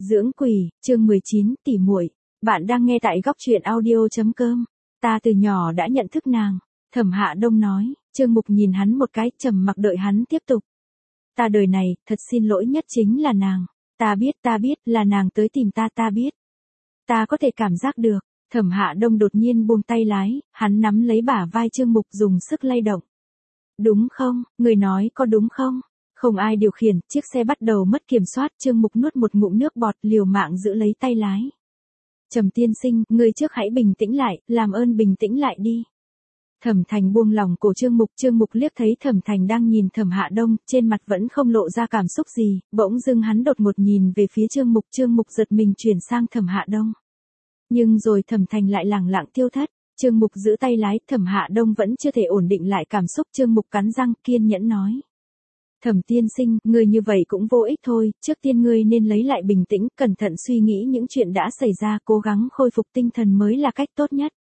Dưỡng quỷ, chương 19, tỉ muội. Bạn đang nghe tại góc truyện audio.com. Ta từ nhỏ đã nhận thức nàng. Thẩm Hạ Đông nói. Trương Mục nhìn hắn một cái, trầm mặc đợi hắn tiếp tục. Ta đời này, thật xin lỗi nhất chính là nàng. Ta biết là nàng tới tìm ta biết. Ta có thể cảm giác được. Thẩm Hạ Đông đột nhiên buông tay lái, hắn nắm lấy bả vai Trương Mục dùng sức lay động. Đúng không, người nói có đúng không? Không ai điều khiển, chiếc xe bắt đầu mất kiểm soát, Trương Mục nuốt một ngụm nước bọt, liều mạng giữ lấy tay lái. Trầm tiên sinh, người trước hãy bình tĩnh lại, làm ơn bình tĩnh lại đi. Thẩm Thành buông lòng cổ Trương Mục liếc thấy Thẩm Thành đang nhìn Thẩm Hạ Đông, trên mặt vẫn không lộ ra cảm xúc gì, bỗng dưng hắn đột ngột nhìn về phía Trương Mục giật mình chuyển sang Thẩm Hạ Đông. Nhưng rồi Thẩm Thành lại lẳng lặng tiêu thất. Trương Mục giữ tay lái, Thẩm Hạ Đông vẫn chưa thể ổn định lại cảm xúc, Trương Mục cắn răng kiên nhẫn nói. Thẩm tiên sinh, người như vậy cũng vô ích thôi, trước tiên ngươi nên lấy lại bình tĩnh, cẩn thận suy nghĩ những chuyện đã xảy ra, cố gắng khôi phục tinh thần mới là cách tốt nhất.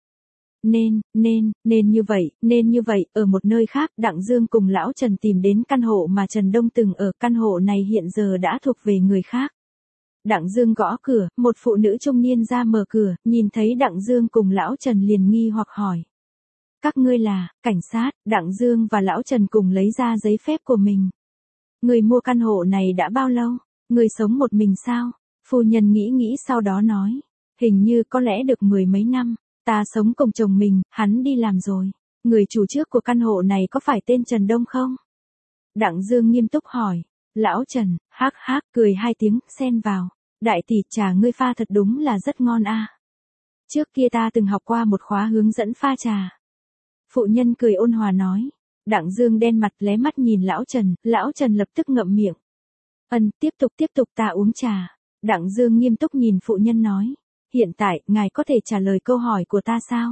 Nên như vậy, ở một nơi khác, Đặng Dương cùng lão Trần tìm đến căn hộ mà Trần Đông từng ở, căn hộ này hiện giờ đã thuộc về người khác. Đặng Dương gõ cửa, một phụ nữ trung niên ra mở cửa, nhìn thấy Đặng Dương cùng lão Trần liền nghi hoặc hỏi. Các ngươi là, cảnh sát, Đặng Dương và lão Trần cùng lấy ra giấy phép của mình. Người mua căn hộ này đã bao lâu? Người sống một mình sao? Phu nhân nghĩ sau đó nói. Hình như có lẽ được 10 mấy năm, ta sống cùng chồng mình, hắn đi làm rồi. Người chủ trước của căn hộ này có phải tên Trần Đông không? Đặng Dương nghiêm túc hỏi. Lão Trần, hắc cười hai tiếng, xen vào. Đại tỷ, trà ngươi pha thật đúng là rất ngon a. Trước kia ta từng học qua một khóa hướng dẫn pha trà. Phụ nhân cười ôn hòa nói. Đặng Dương đen mặt lé mắt nhìn lão Trần lập tức ngậm miệng. Tiếp tục ta uống trà. Đặng Dương nghiêm túc nhìn phụ nhân nói. Hiện tại, ngài có thể trả lời câu hỏi của ta sao?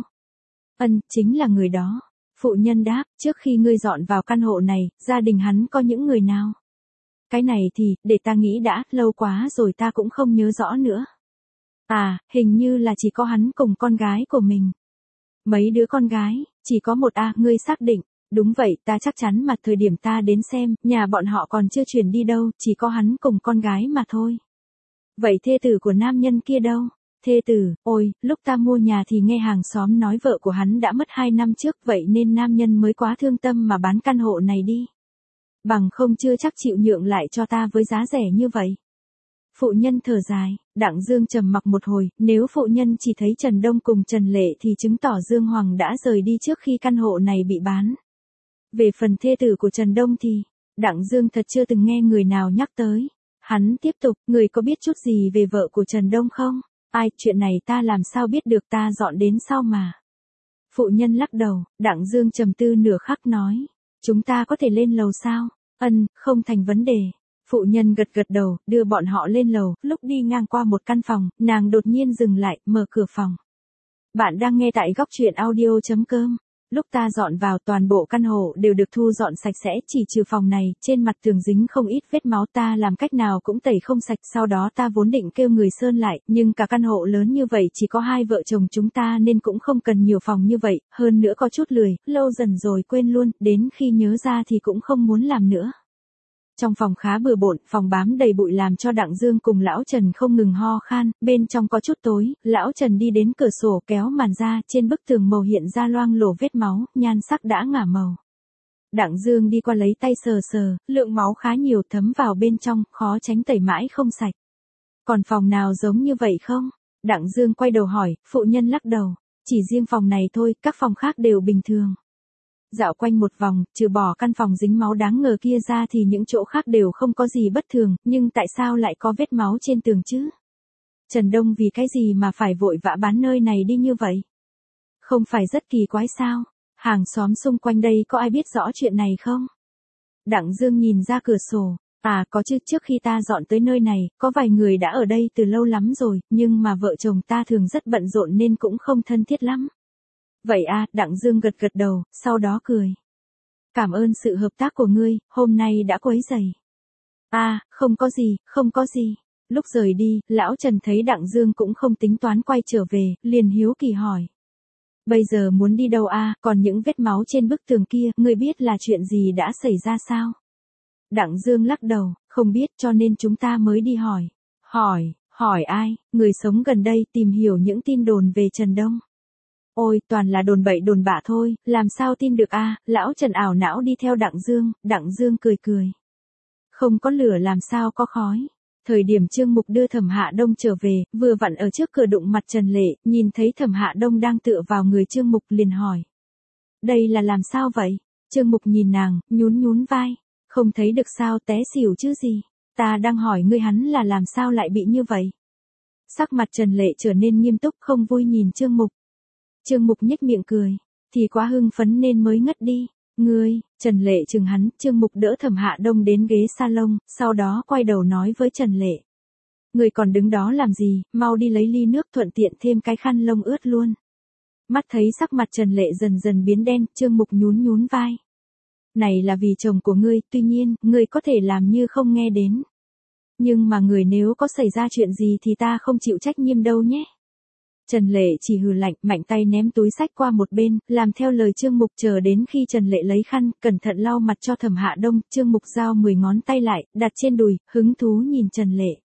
Chính là người đó. Phụ nhân đáp, trước khi ngươi dọn vào căn hộ này, gia đình hắn có những người nào? Cái này thì, để ta nghĩ đã, lâu quá rồi ta cũng không nhớ rõ nữa. À, hình như là chỉ có hắn cùng con gái của mình. Mấy đứa con gái, chỉ có một ngươi xác định. Đúng vậy, ta chắc chắn mà thời điểm ta đến xem, nhà bọn họ còn chưa chuyển đi đâu, chỉ có hắn cùng con gái mà thôi. Vậy thê tử của nam nhân kia đâu? Thê tử, ôi, lúc ta mua nhà thì nghe hàng xóm nói vợ của hắn đã mất 2 năm trước, vậy nên nam nhân mới quá thương tâm mà bán căn hộ này đi. Bằng không chưa chắc chịu nhượng lại cho ta với giá rẻ như vậy. Phụ nhân thở dài, Đặng Dương trầm mặc một hồi, nếu phụ nhân chỉ thấy Trần Đông cùng Trần Lệ thì chứng tỏ Dương Hoàng đã rời đi trước khi căn hộ này bị bán. Về phần thê tử của Trần Đông thì, Đặng Dương thật chưa từng nghe người nào nhắc tới. Hắn tiếp tục, người có biết chút gì về vợ của Trần Đông không? Ai, chuyện này ta làm sao biết được, ta dọn đến sau mà. Phụ nhân lắc đầu, Đặng Dương trầm tư nửa khắc nói. Chúng ta có thể lên lầu sao? Không thành vấn đề. Phụ nhân gật đầu, đưa bọn họ lên lầu, lúc đi ngang qua một căn phòng, nàng đột nhiên dừng lại, mở cửa phòng. Bạn đang nghe tại góc truyện audio.com. Lúc ta dọn vào toàn bộ căn hộ đều được thu dọn sạch sẽ, chỉ trừ phòng này, trên mặt tường dính không ít vết máu, ta làm cách nào cũng tẩy không sạch, sau đó ta vốn định kêu người sơn lại, nhưng cả căn hộ lớn như vậy chỉ có 2 vợ chồng chúng ta nên cũng không cần nhiều phòng như vậy, hơn nữa có chút lười, lâu dần rồi quên luôn, đến khi nhớ ra thì cũng không muốn làm nữa. Trong phòng khá bừa bộn, phòng bám đầy bụi làm cho Đặng Dương cùng lão Trần không ngừng ho khan, bên trong có chút tối, lão Trần đi đến cửa sổ kéo màn ra, trên bức tường màu hiện ra loang lổ vết máu, nhan sắc đã ngả màu. Đặng Dương đi qua lấy tay sờ, lượng máu khá nhiều thấm vào bên trong, khó tránh tẩy mãi không sạch. Còn phòng nào giống như vậy không? Đặng Dương quay đầu hỏi, phụ nhân lắc đầu, chỉ riêng phòng này thôi, các phòng khác đều bình thường. Dạo quanh một vòng, trừ bỏ căn phòng dính máu đáng ngờ kia ra thì những chỗ khác đều không có gì bất thường, nhưng tại sao lại có vết máu trên tường chứ? Trần Đông vì cái gì mà phải vội vã bán nơi này đi như vậy? Không phải rất kỳ quái sao? Hàng xóm xung quanh đây có ai biết rõ chuyện này không? Đặng Dương nhìn ra cửa sổ, có chứ, trước khi ta dọn tới nơi này, có vài người đã ở đây từ lâu lắm rồi, nhưng mà vợ chồng ta thường rất bận rộn nên cũng không thân thiết lắm. Vậy Đặng Dương gật đầu, sau đó cười. Cảm ơn sự hợp tác của ngươi, hôm nay đã quấy rầy. Không có gì. Lúc rời đi, lão Trần thấy Đặng Dương cũng không tính toán quay trở về, liền hiếu kỳ hỏi. Bây giờ muốn đi đâu còn những vết máu trên bức tường kia, ngươi biết là chuyện gì đã xảy ra sao? Đặng Dương lắc đầu, không biết cho nên chúng ta mới đi hỏi. Hỏi ai, người sống gần đây tìm hiểu những tin đồn về Trần Đông. Ôi, toàn là đồn bậy đồn bạ thôi, làm sao tin được a? Lão Trần ảo não đi theo Đặng Dương cười cười. Không có lửa làm sao có khói. Thời điểm Trương Mục đưa Thẩm Hạ Đông trở về, vừa vặn ở trước cửa đụng mặt Trần Lệ, nhìn thấy Thẩm Hạ Đông đang tựa vào người Trương Mục liền hỏi. Đây là làm sao vậy? Trương Mục nhìn nàng, nhún vai. Không thấy được sao, té xỉu chứ gì. Ta đang hỏi ngươi hắn là làm sao lại bị như vậy. Sắc mặt Trần Lệ trở nên nghiêm túc không vui nhìn Trương Mục. Trương Mục nhếch miệng cười. Thì quá hưng phấn nên mới ngất đi. Ngươi, Trần Lệ chừng hắn, Trương Mục đỡ Thẩm Hạ Đông đến ghế salon, sau đó quay đầu nói với Trần Lệ. Ngươi còn đứng đó làm gì, mau đi lấy ly nước thuận tiện thêm cái khăn lông ướt luôn. Mắt thấy sắc mặt Trần Lệ dần dần biến đen, Trương Mục nhún vai. Này là vì chồng của ngươi, tuy nhiên, ngươi có thể làm như không nghe đến. Nhưng mà người nếu có xảy ra chuyện gì thì ta không chịu trách nhiệm đâu nhé. Trần Lệ chỉ hừ lạnh, mạnh tay ném túi sách qua một bên, làm theo lời Trương Mục, chờ đến khi Trần Lệ lấy khăn, cẩn thận lau mặt cho Thẩm Hạ Đông, Trương Mục giao 10 ngón tay lại, đặt trên đùi, hứng thú nhìn Trần Lệ.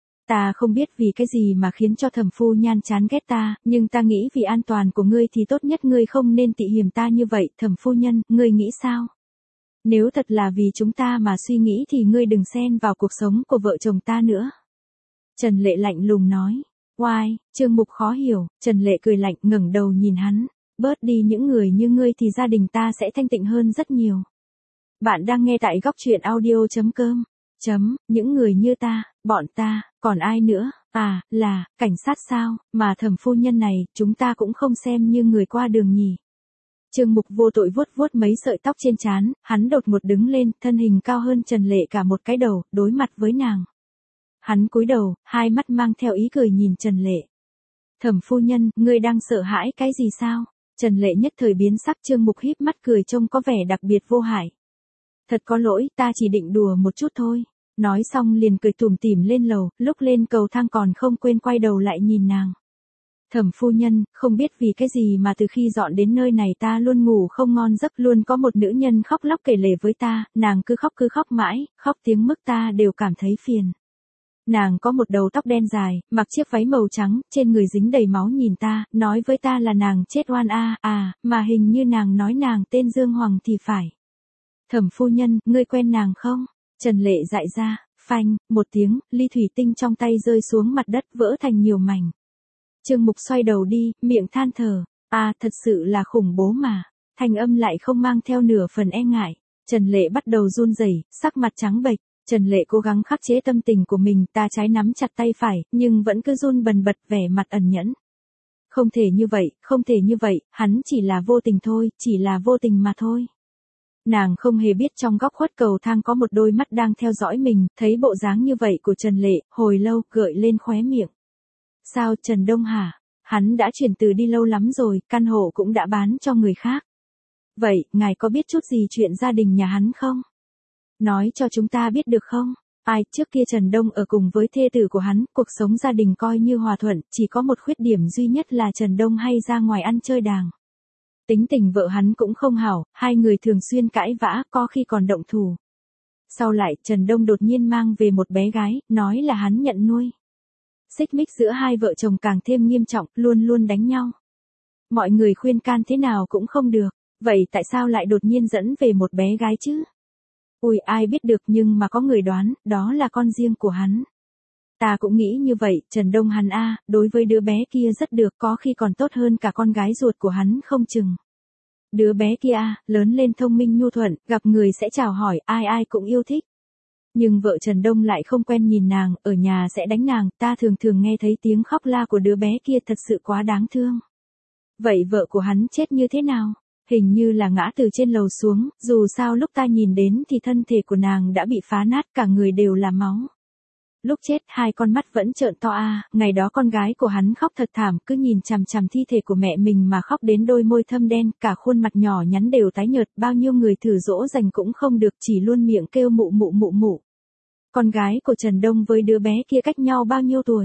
Ta không biết vì cái gì mà khiến cho Thẩm phu nhan chán ghét ta, nhưng ta nghĩ vì an toàn của ngươi thì tốt nhất ngươi không nên tị hiểm ta như vậy, Thẩm phu nhân, ngươi nghĩ sao? Nếu thật là vì chúng ta mà suy nghĩ thì ngươi đừng xen vào cuộc sống của vợ chồng ta nữa. Trần Lệ lạnh lùng nói. Oai, Trương Mục khó hiểu, Trần Lệ cười lạnh ngẩng đầu nhìn hắn. Bớt đi những người như ngươi thì gia đình ta sẽ thanh tịnh hơn rất nhiều. Bạn đang nghe tại góc truyện audio.com. Những người như ta, bọn ta, còn ai nữa, là, cảnh sát sao, mà Thẩm phu nhân này, chúng ta cũng không xem như người qua đường nhỉ. Trương Mục vô tội vuốt mấy sợi tóc trên trán, hắn đột ngột đứng lên, thân hình cao hơn Trần Lệ cả một cái đầu, đối mặt với nàng. Hắn cúi đầu, hai mắt mang theo ý cười nhìn Trần Lệ. Thẩm phu nhân, ngươi đang sợ hãi cái gì sao? Trần Lệ nhất thời biến sắc, Trương Mục híp mắt cười trông có vẻ đặc biệt vô hại. Thật có lỗi, ta chỉ định đùa một chút thôi. Nói xong liền cười tủm tỉm lên lầu, lúc lên cầu thang còn không quên quay đầu lại nhìn nàng. Thẩm phu nhân, không biết vì cái gì mà từ khi dọn đến nơi này ta luôn ngủ không ngon giấc, luôn có một nữ nhân khóc lóc kể lể với ta, nàng cứ khóc mãi, khóc tiếng mức ta đều cảm thấy phiền. Nàng có một đầu tóc đen dài, mặc chiếc váy màu trắng, trên người dính đầy máu nhìn ta, nói với ta là nàng chết oan mà hình như nàng nói nàng tên Dương Hoàng thì phải. Thẩm phu nhân, ngươi quen nàng không? Trần Lệ dại ra, phanh, một tiếng, ly thủy tinh trong tay rơi xuống mặt đất vỡ thành nhiều mảnh. Trương Mục xoay đầu đi, miệng than thở, thật sự là khủng bố mà, thanh âm lại không mang theo nửa phần e ngại. Trần Lệ bắt đầu run rẩy, sắc mặt trắng bệch. Trần Lệ cố gắng khắc chế tâm tình của mình, ta trái nắm chặt tay phải, nhưng vẫn cứ run bần bật, vẻ mặt ẩn nhẫn. Không thể như vậy, hắn chỉ là vô tình thôi, chỉ là vô tình mà thôi. Nàng không hề biết trong góc khuất cầu thang có một đôi mắt đang theo dõi mình, thấy bộ dáng như vậy của Trần Lệ, hồi lâu, gợi lên khóe miệng. Sao, Trần Đông hả? Hắn đã chuyển từ đi lâu lắm rồi, căn hộ cũng đã bán cho người khác. Vậy, ngài có biết chút gì chuyện gia đình nhà hắn không? Nói cho chúng ta biết được không? Trước kia Trần Đông ở cùng với thê tử của hắn, cuộc sống gia đình coi như hòa thuận, chỉ có một khuyết điểm duy nhất là Trần Đông hay ra ngoài ăn chơi đàng. Tính tình vợ hắn cũng không hảo, hai người thường xuyên cãi vã, có khi còn động thủ. Sau lại, Trần Đông đột nhiên mang về một bé gái, nói là hắn nhận nuôi. Xích mích giữa hai vợ chồng càng thêm nghiêm trọng, luôn đánh nhau. Mọi người khuyên can thế nào cũng không được, vậy tại sao lại đột nhiên dẫn về một bé gái chứ? Ui, ai biết được, nhưng mà có người đoán, đó là con riêng của hắn. Ta cũng nghĩ như vậy, Trần Đông hắn đối với đứa bé kia rất được, có khi còn tốt hơn cả con gái ruột của hắn không chừng. Đứa bé kia lớn lên thông minh nhu thuận, gặp người sẽ chào hỏi, ai cũng yêu thích. Nhưng vợ Trần Đông lại không quen nhìn nàng, ở nhà sẽ đánh nàng, ta thường nghe thấy tiếng khóc la của đứa bé kia thật sự quá đáng thương. Vậy vợ của hắn chết như thế nào? Hình như là ngã từ trên lầu xuống, dù sao lúc ta nhìn đến thì thân thể của nàng đã bị phá nát, cả người đều là máu. Lúc chết hai con mắt vẫn trợn to ngày đó con gái của hắn khóc thật thảm, cứ nhìn chằm chằm thi thể của mẹ mình mà khóc đến đôi môi thâm đen, cả khuôn mặt nhỏ nhắn đều tái nhợt, bao nhiêu người thử dỗ dành cũng không được, chỉ luôn miệng kêu mụ. Con gái của Trần Đông với đứa bé kia cách nhau bao nhiêu tuổi?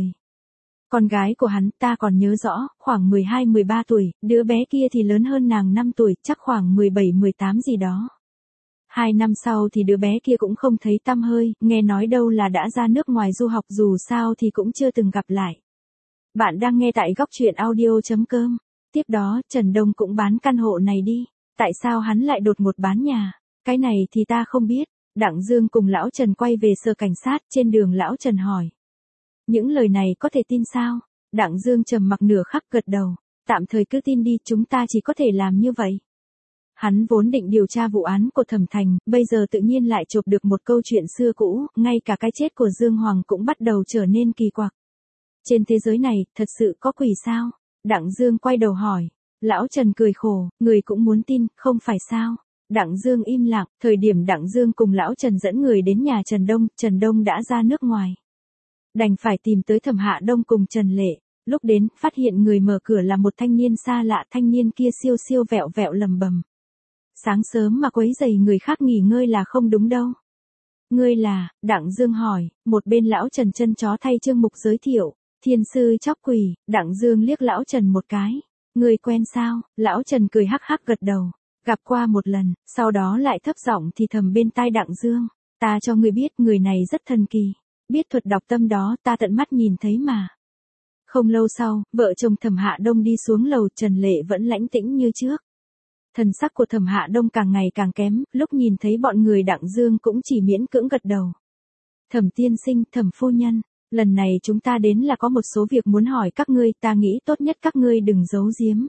Con gái của hắn ta còn nhớ rõ, khoảng 12-13 tuổi, đứa bé kia thì lớn hơn nàng 5 tuổi, chắc khoảng 17-18 gì đó. 2 năm sau thì đứa bé kia cũng không thấy tăm hơi, nghe nói đâu là đã ra nước ngoài du học, dù sao thì cũng chưa từng gặp lại. Bạn đang nghe tại góc chuyện audio.com. Tiếp đó, Trần Đông cũng bán căn hộ này đi. Tại sao hắn lại đột ngột bán nhà? Cái này thì ta không biết. Đặng Dương cùng lão Trần quay về sở cảnh sát, trên đường lão Trần hỏi. Những lời này có thể tin sao? Đặng Dương trầm mặc nửa khắc gật đầu. Tạm thời cứ tin đi, chúng ta chỉ có thể làm như vậy. Hắn vốn định điều tra vụ án của Thẩm Thành, bây giờ tự nhiên lại chộp được một câu chuyện xưa cũ, ngay cả cái chết của Dương Hoàng cũng bắt đầu trở nên kỳ quặc. Trên thế giới này, thật sự có quỷ sao? Đặng Dương quay đầu hỏi. Lão Trần cười khổ, người cũng muốn tin, không phải sao? Đặng Dương im lặng, thời điểm Đặng Dương cùng lão Trần dẫn người đến nhà Trần Đông đã ra nước ngoài. Đành phải tìm tới Thẩm Hạ Đông cùng Trần Lệ. Lúc đến, phát hiện người mở cửa là một thanh niên xa lạ, thanh niên kia siêu siêu vẹo vẹo lầm bầm. Sáng sớm mà quấy rầy người khác nghỉ ngơi là không đúng đâu. Ngươi là, Đặng Dương hỏi, một bên lão Trần chân chó thay Trương Mục giới thiệu, thiên sư chóc quỷ. Đặng Dương liếc lão Trần một cái. Ngươi quen sao? Lão Trần cười hắc hắc gật đầu. Gặp qua một lần, sau đó lại thấp giọng thì thầm bên tai Đặng Dương. Ta cho ngươi biết, người này rất thần kỳ. Biết thuật đọc tâm đó, ta tận mắt nhìn thấy mà. Không lâu sau, vợ chồng Thẩm Hạ Đông đi xuống lầu, Trần Lệ vẫn lãnh tĩnh như trước. Thần sắc của Thẩm Hạ Đông càng ngày càng kém, lúc nhìn thấy bọn người Đặng Dương cũng chỉ miễn cưỡng gật đầu. Thẩm tiên sinh, Thẩm phu nhân, lần này chúng ta đến là có một số việc muốn hỏi các ngươi, ta nghĩ tốt nhất các ngươi đừng giấu giếm.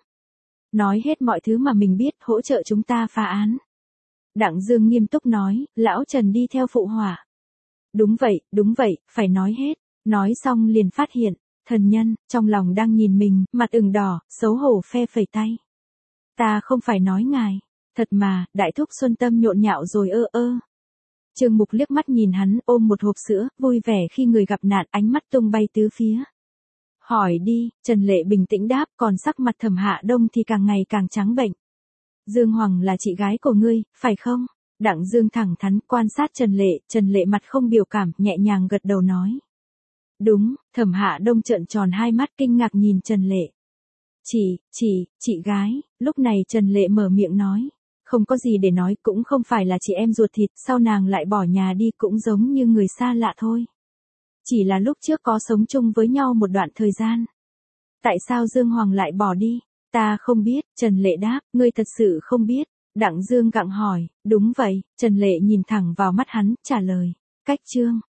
Nói hết mọi thứ mà mình biết, hỗ trợ chúng ta phá án. Đặng Dương nghiêm túc nói, lão Trần đi theo phụ họa. Đúng vậy, phải nói hết. Nói xong liền phát hiện, thần nhân, trong lòng đang nhìn mình, mặt ửng đỏ, xấu hổ phe phẩy tay. Ta không phải nói ngài. Thật mà, đại thúc Xuân Tâm nhộn nhạo rồi Trương Mục liếc mắt nhìn hắn, ôm một hộp sữa, vui vẻ khi người gặp nạn, ánh mắt tung bay tứ phía. Hỏi đi, Trần Lệ bình tĩnh đáp, còn sắc mặt Thẩm Hạ Đông thì càng ngày càng trắng bệnh. Dương Hoàng là chị gái của ngươi, phải không? Đặng Dương thẳng thắn quan sát Trần Lệ mặt không biểu cảm, nhẹ nhàng gật đầu nói. Đúng, Thẩm Hạ Đông trợn tròn hai mắt kinh ngạc nhìn Trần Lệ. Chị gái, lúc này Trần Lệ mở miệng nói. Không có gì để nói, cũng không phải là chị em ruột thịt, sao nàng lại bỏ nhà đi cũng giống như người xa lạ thôi. Chỉ là lúc trước có sống chung với nhau một đoạn thời gian. Tại sao Dương Hoàng lại bỏ đi? Ta không biết, Trần Lệ đáp, ngươi thật sự không biết. Đặng Dương gặng hỏi, đúng vậy, Trần Lệ nhìn thẳng vào mắt hắn, trả lời. Cách chương.